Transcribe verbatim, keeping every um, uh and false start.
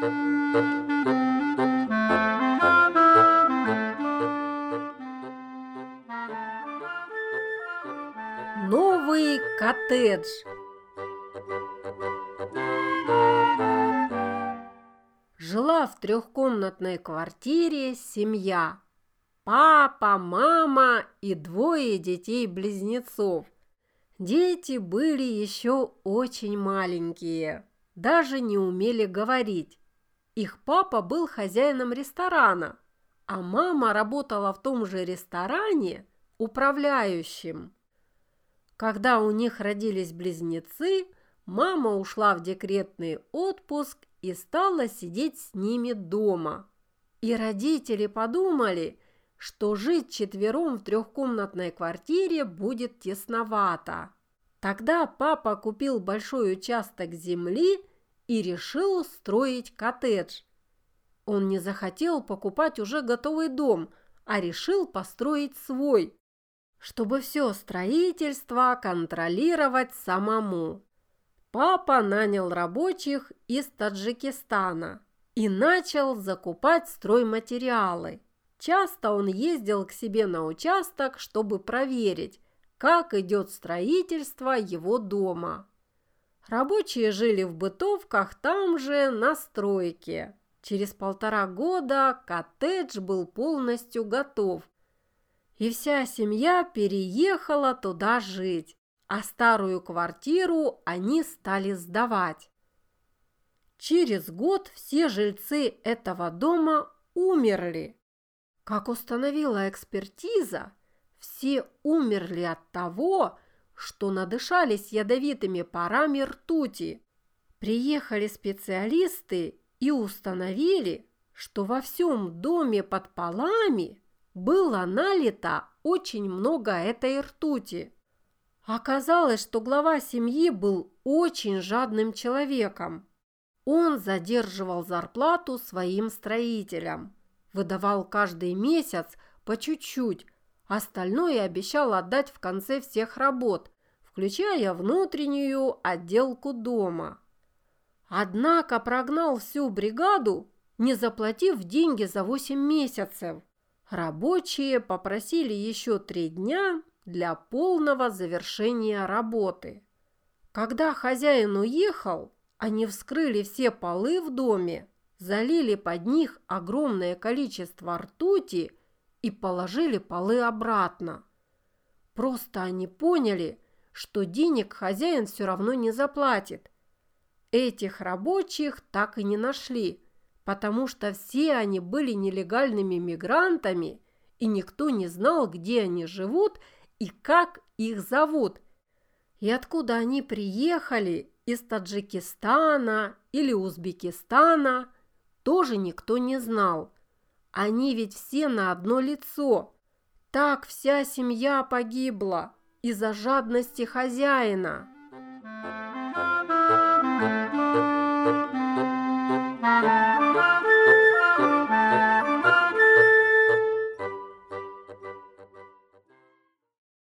Новый коттедж. Жила в трехкомнатной квартире семья. Папа, мама и двое детей-близнецов. Дети были еще очень маленькие, даже не умели говорить. Их папа был хозяином ресторана, а мама работала в том же ресторане управляющим. Когда у них родились близнецы, мама ушла в декретный отпуск и стала сидеть с ними дома. И родители подумали, что жить четвером в трехкомнатной квартире будет тесновато. Тогда папа купил большой участок земли и решил строить коттедж. Он не захотел покупать уже готовый дом, а решил построить свой, чтобы все строительство контролировать самому. Папа нанял рабочих из Таджикистана и начал закупать стройматериалы. Часто он ездил к себе на участок, чтобы проверить, как идет строительство его дома. Рабочие жили в бытовках там же, на стройке. Через полтора года коттедж был полностью готов, и вся семья переехала туда жить, а старую квартиру они стали сдавать. Через год все жильцы этого дома умерли. Как установила экспертиза, все умерли от того, что надышались ядовитыми парами ртути. Приехали специалисты и установили, что во всем доме под полами было налито очень много этой ртути. Оказалось, что глава семьи был очень жадным человеком. Он задерживал зарплату своим строителям, выдавал каждый месяц по чуть-чуть, остальное обещал отдать в конце всех работ, включая внутреннюю отделку дома. Однако прогнал всю бригаду, не заплатив деньги за восемь месяцев. Рабочие попросили еще три дня для полного завершения работы. Когда хозяин уехал, они вскрыли все полы в доме, залили под них огромное количество ртути и положили полы обратно. Просто они поняли, что денег хозяин все равно не заплатит. Этих рабочих так и не нашли, потому что все они были нелегальными мигрантами, и никто не знал, где они живут и как их зовут. И откуда они приехали, из Таджикистана или Узбекистана, тоже никто не знал. Они ведь все на одно лицо. Так вся семья погибла из-за жадности хозяина.